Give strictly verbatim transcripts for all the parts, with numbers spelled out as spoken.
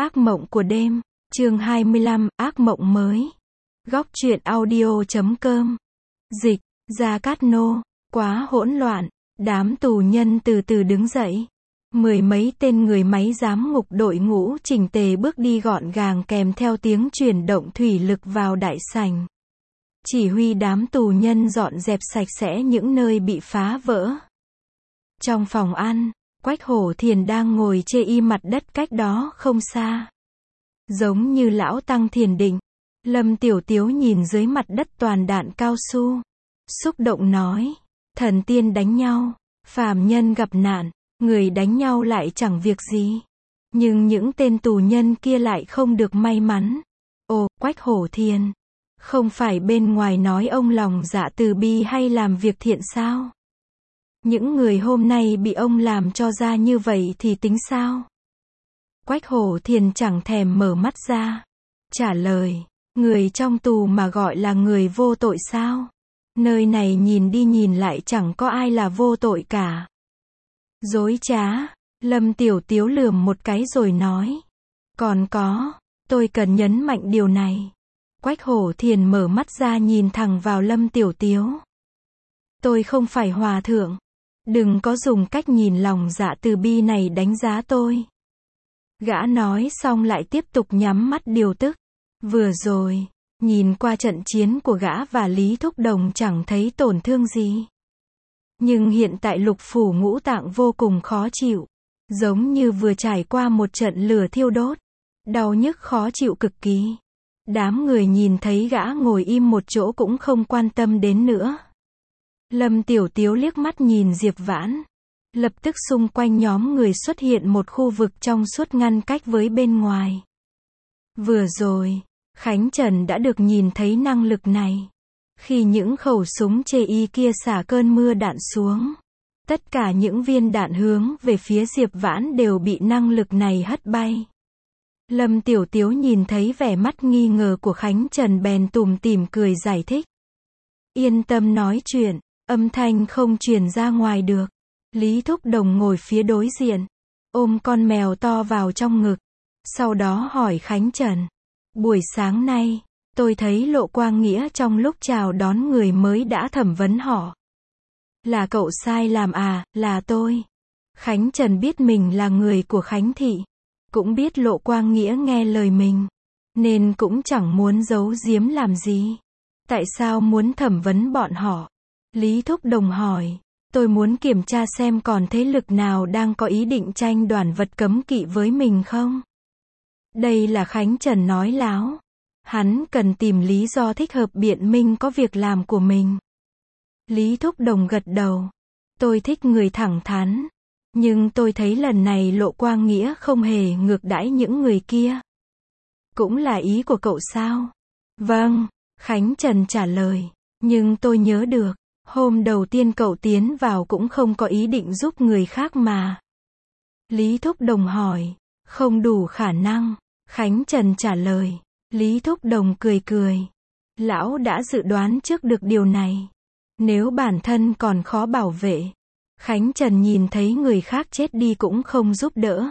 Ác mộng của đêm, chương hai mươi lăm, ác mộng mới. Góc truyện audio chấm com. Dịch, Gia Cát Nô, quá hỗn loạn, đám tù nhân từ từ đứng dậy. Mười mấy tên người máy giám ngục đội ngũ chỉnh tề bước đi gọn gàng kèm theo tiếng chuyển động thủy lực vào đại sảnh. Chỉ huy đám tù nhân dọn dẹp sạch sẽ những nơi bị phá vỡ. Trong phòng ăn, Quách Hổ Thiền đang ngồi chê y mặt đất cách đó không xa. Giống như lão tăng thiền định, Lâm Tiểu Tiếu nhìn dưới mặt đất toàn đạn cao su. Xúc động nói, thần tiên đánh nhau, phàm nhân gặp nạn, người đánh nhau lại chẳng việc gì. Nhưng những tên tù nhân kia lại không được may mắn. Ồ, Quách Hổ Thiền, không phải bên ngoài nói ông lòng dạ từ bi hay làm việc thiện sao? Những người hôm nay bị ông làm cho ra như vậy thì tính sao? Quách Hổ Thiền chẳng thèm mở mắt ra. Trả lời, người trong tù mà gọi là người vô tội sao? Nơi này nhìn đi nhìn lại chẳng có ai là vô tội cả. Dối trá, Lâm Tiểu Tiếu lườm một cái rồi nói. Còn có, tôi cần nhấn mạnh điều này. Quách Hổ Thiền mở mắt ra nhìn thẳng vào Lâm Tiểu Tiếu. Tôi không phải hòa thượng. Đừng có dùng cách nhìn lòng dạ từ bi này đánh giá tôi. Gã nói xong lại tiếp tục nhắm mắt điều tức. Vừa rồi, nhìn qua trận chiến của gã và Lý Thúc Đồng chẳng thấy tổn thương gì. Nhưng hiện tại lục phủ ngũ tạng vô cùng khó chịu. Giống như vừa trải qua một trận lửa thiêu đốt. Đau nhức khó chịu cực kỳ. Đám người nhìn thấy gã ngồi im một chỗ cũng không quan tâm đến nữa. Lâm Tiểu Tiếu liếc mắt nhìn Diệp Vãn. Lập tức xung quanh nhóm người xuất hiện một khu vực trong suốt ngăn cách với bên ngoài. Vừa rồi, Khánh Trần đã được nhìn thấy năng lực này. Khi những khẩu súng chê y kia xả cơn mưa đạn xuống, tất cả những viên đạn hướng về phía Diệp Vãn đều bị năng lực này hất bay. Lâm Tiểu Tiếu nhìn thấy vẻ mắt nghi ngờ của Khánh Trần bèn tủm tỉm cười giải thích. Yên tâm nói chuyện, âm thanh không truyền ra ngoài được. Lý Thúc Đồng ngồi phía đối diện, ôm con mèo to vào trong ngực. Sau đó hỏi Khánh Trần. Buổi sáng nay, tôi thấy Lộ Quang Nghĩa trong lúc chào đón người mới đã thẩm vấn họ. Là cậu sai làm à, là tôi. Khánh Trần biết mình là người của Khánh Thị. Cũng biết Lộ Quang Nghĩa nghe lời mình. Nên cũng chẳng muốn giấu giếm làm gì. Tại sao muốn thẩm vấn bọn họ? Lý Thúc Đồng hỏi. Tôi muốn kiểm tra xem còn thế lực nào đang có ý định tranh đoạt vật cấm kỵ với mình không? Đây là Khánh Trần nói láo. Hắn cần tìm lý do thích hợp biện minh có việc làm của mình. Lý Thúc Đồng gật đầu. Tôi thích người thẳng thắn. Nhưng tôi thấy lần này Lộ Quang Nghĩa không hề ngược đãi những người kia. Cũng là ý của cậu sao? Vâng, Khánh Trần trả lời. Nhưng tôi nhớ được, hôm đầu tiên cậu tiến vào cũng không có ý định giúp người khác mà. Lý Thúc Đồng hỏi. Không đủ khả năng. Khánh Trần trả lời. Lý Thúc Đồng cười cười. Lão đã dự đoán trước được điều này. Nếu bản thân còn khó bảo vệ, Khánh Trần nhìn thấy người khác chết đi cũng không giúp đỡ.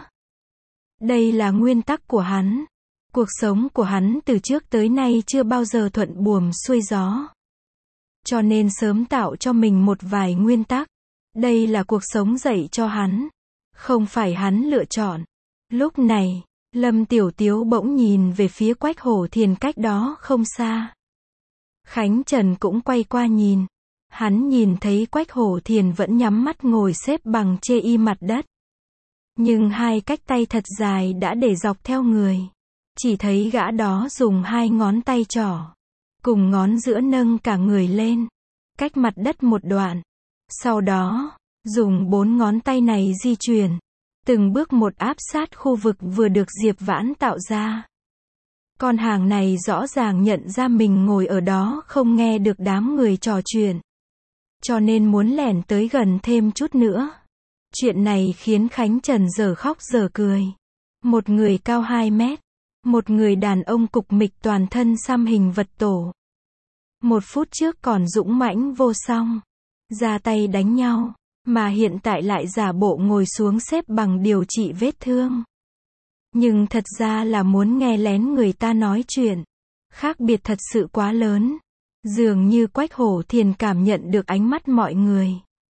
Đây là nguyên tắc của hắn. Cuộc sống của hắn từ trước tới nay chưa bao giờ thuận buồm xuôi gió. Cho nên sớm tạo cho mình một vài nguyên tắc. Đây là cuộc sống dạy cho hắn. Không phải hắn lựa chọn. Lúc này, Lâm Tiểu Tiếu bỗng nhìn về phía Quách Hổ Thiền cách đó không xa. Khánh Trần cũng quay qua nhìn. Hắn nhìn thấy Quách Hổ Thiền vẫn nhắm mắt ngồi xếp bằng chê y mặt đất. Nhưng hai cách tay thật dài đã để dọc theo người. Chỉ thấy gã đó dùng hai ngón tay trỏ cùng ngón giữa nâng cả người lên, cách mặt đất một đoạn. Sau đó, dùng bốn ngón tay này di chuyển, từng bước một áp sát khu vực vừa được Diệp Vãn tạo ra. Con hàng này rõ ràng nhận ra mình ngồi ở đó không nghe được đám người trò chuyện. Cho nên muốn lẻn tới gần thêm chút nữa. Chuyện này khiến Khánh Trần giờ khóc giờ cười. Một người cao hai mét. Một người đàn ông cục mịch toàn thân xăm hình vật tổ. Một phút trước còn dũng mãnh vô song. Ra tay đánh nhau. Mà hiện tại lại giả bộ ngồi xuống xếp bằng điều trị vết thương. Nhưng thật ra là muốn nghe lén người ta nói chuyện. Khác biệt thật sự quá lớn. Dường như Quách Hổ Thiền cảm nhận được ánh mắt mọi người.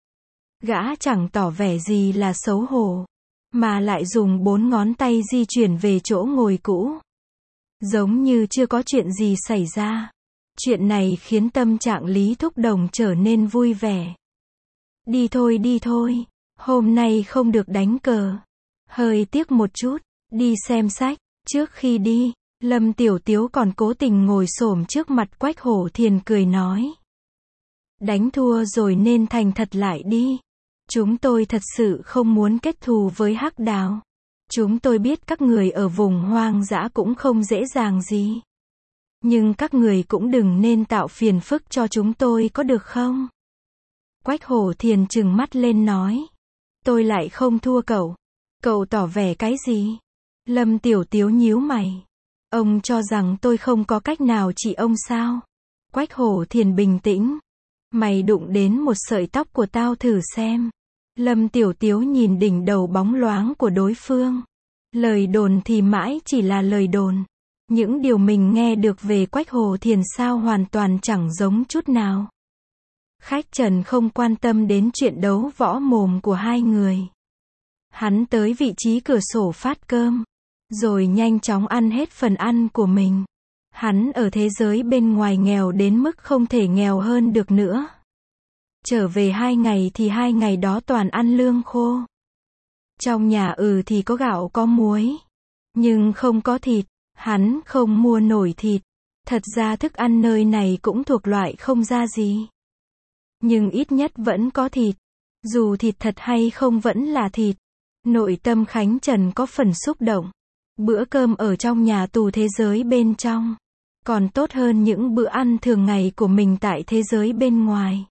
Gã chẳng tỏ vẻ gì là xấu hổ, mà lại dùng bốn ngón tay di chuyển về chỗ ngồi cũ. Giống như chưa có chuyện gì xảy ra. Chuyện này khiến tâm trạng Lý Thúc Đồng trở nên vui vẻ. Đi thôi đi thôi, hôm nay không được đánh cờ. Hơi tiếc một chút, đi xem sách. Trước khi đi, Lâm Tiểu Tiếu còn cố tình ngồi xổm trước mặt Quách Hổ Thiền cười nói. Đánh thua rồi nên thành thật lại đi. Chúng tôi thật sự không muốn kết thù với Hắc Đào. Chúng tôi biết các người ở vùng hoang dã cũng không dễ dàng gì. Nhưng các người cũng đừng nên tạo phiền phức cho chúng tôi có được không? Quách Hổ Thiền trừng mắt lên nói. Tôi lại không thua cậu. Cậu tỏ vẻ cái gì? Lâm Tiểu Tiếu nhíu mày. Ông cho rằng tôi không có cách nào trị ông sao? Quách Hổ Thiền bình tĩnh. Mày đụng đến một sợi tóc của tao thử xem. Lâm Tiểu Tiếu nhìn đỉnh đầu bóng loáng của đối phương. Lời đồn thì mãi chỉ là lời đồn. Những điều mình nghe được về Quách Hổ Thiền sao hoàn toàn chẳng giống chút nào. Khách Trần không quan tâm đến chuyện đấu võ mồm của hai người. Hắn tới vị trí cửa sổ phát cơm, rồi nhanh chóng ăn hết phần ăn của mình. Hắn ở thế giới bên ngoài nghèo đến mức không thể nghèo hơn được nữa. Trở về hai ngày thì hai ngày đó toàn ăn lương khô. Trong nhà ừ thì có gạo có muối, nhưng không có thịt. Hắn không mua nổi thịt. Thật ra thức ăn nơi này cũng thuộc loại không ra gì. Nhưng ít nhất vẫn có thịt. Dù thịt thật hay không vẫn là thịt. Nội tâm Khánh Trần có phần xúc động. Bữa cơm ở trong nhà tù thế giới bên trong còn tốt hơn những bữa ăn thường ngày của mình tại thế giới bên ngoài.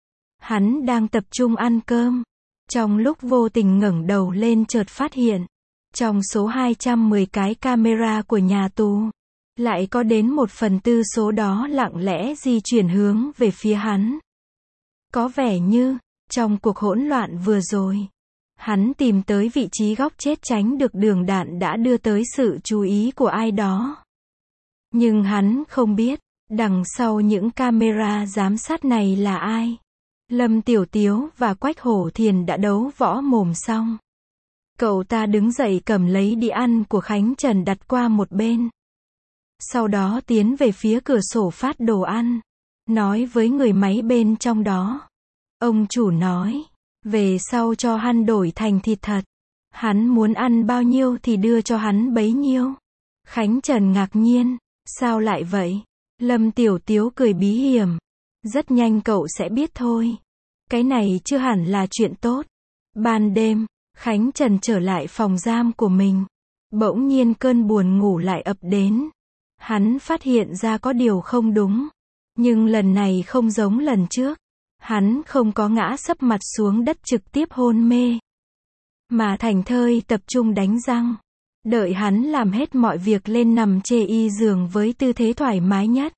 Hắn đang tập trung ăn cơm. Trong lúc vô tình ngẩng đầu lên chợt phát hiện. Trong số hai trăm mười cái camera của nhà tù, lại có đến một phần tư số đó lặng lẽ di chuyển hướng về phía hắn. Có vẻ như, trong cuộc hỗn loạn vừa rồi, hắn tìm tới vị trí góc chết tránh được đường đạn đã đưa tới sự chú ý của ai đó. Nhưng hắn không biết, đằng sau những camera giám sát này là ai. Lâm Tiểu Tiếu và Quách Hổ Thiền đã đấu võ mồm xong. Cậu ta đứng dậy cầm lấy đĩa ăn của Khánh Trần đặt qua một bên. Sau đó tiến về phía cửa sổ phát đồ ăn. Nói với người máy bên trong đó. Ông chủ nói, về sau cho hắn đổi thành thịt thật. Hắn muốn ăn bao nhiêu thì đưa cho hắn bấy nhiêu. Khánh Trần ngạc nhiên, sao lại vậy? Lâm Tiểu Tiếu cười bí hiểm. Rất nhanh cậu sẽ biết thôi. Cái này chưa hẳn là chuyện tốt. Ban đêm, Khánh Trần trở lại phòng giam của mình. Bỗng nhiên cơn buồn ngủ lại ập đến. Hắn phát hiện ra có điều không đúng. Nhưng lần này không giống lần trước. Hắn không có ngã sấp mặt xuống đất trực tiếp hôn mê. Mà thành thơi tập trung đánh răng. Đợi hắn làm hết mọi việc lên nằm chê y giường với tư thế thoải mái nhất.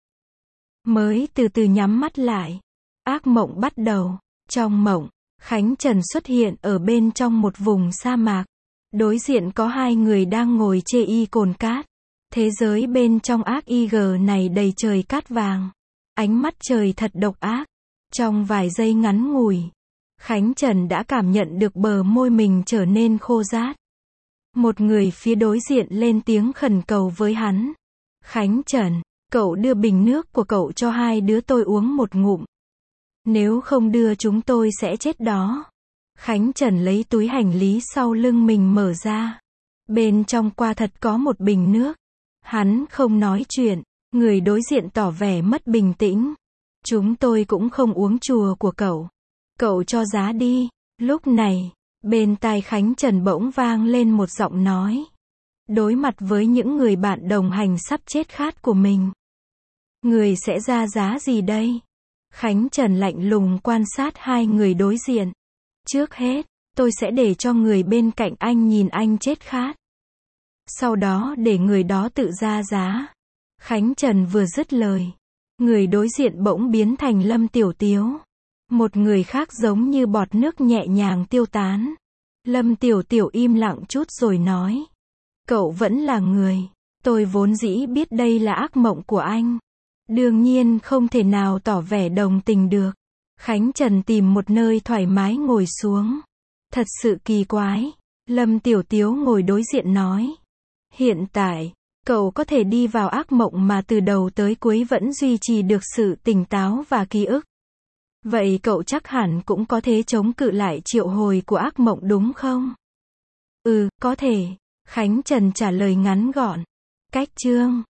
Mới từ từ nhắm mắt lại. Ác mộng bắt đầu. Trong mộng, Khánh Trần xuất hiện ở bên trong một vùng sa mạc. Đối diện có hai người đang ngồi chê y cồn cát. Thế giới bên trong ác y gờ này đầy trời cát vàng. Ánh mắt trời thật độc ác. Trong vài giây ngắn ngủi, Khánh Trần đã cảm nhận được bờ môi mình trở nên khô rát. Một người phía đối diện lên tiếng khẩn cầu với hắn. Khánh Trần, cậu đưa bình nước của cậu cho hai đứa tôi uống một ngụm. Nếu không đưa chúng tôi sẽ chết đó. Khánh Trần lấy túi hành lý sau lưng mình mở ra. Bên trong quả thật có một bình nước. Hắn không nói chuyện. Người đối diện tỏ vẻ mất bình tĩnh. Chúng tôi cũng không uống chùa của cậu. Cậu cho giá đi. Lúc này, bên tai Khánh Trần bỗng vang lên một giọng nói. Đối mặt với những người bạn đồng hành sắp chết khát của mình. Người sẽ ra giá gì đây? Khánh Trần lạnh lùng quan sát hai người đối diện. Trước hết, tôi sẽ để cho người bên cạnh anh nhìn anh chết khát. Sau đó để người đó tự ra giá. Khánh Trần vừa dứt lời. Người đối diện bỗng biến thành Lâm Tiểu Tiếu. Một người khác giống như bọt nước nhẹ nhàng tiêu tán. Lâm Tiểu Tiểu im lặng chút rồi nói. Cậu vẫn là người. Tôi vốn dĩ biết đây là ác mộng của anh. Đương nhiên không thể nào tỏ vẻ đồng tình được. Khánh Trần tìm một nơi thoải mái ngồi xuống. Thật sự kỳ quái. Lâm Tiểu Tiếu ngồi đối diện nói. Hiện tại, cậu có thể đi vào ác mộng mà từ đầu tới cuối vẫn duy trì được sự tỉnh táo và ký ức. Vậy cậu chắc hẳn cũng có thể chống cự lại triệu hồi của ác mộng đúng không? Ừ, có thể. Khánh Trần trả lời ngắn gọn. Cách chương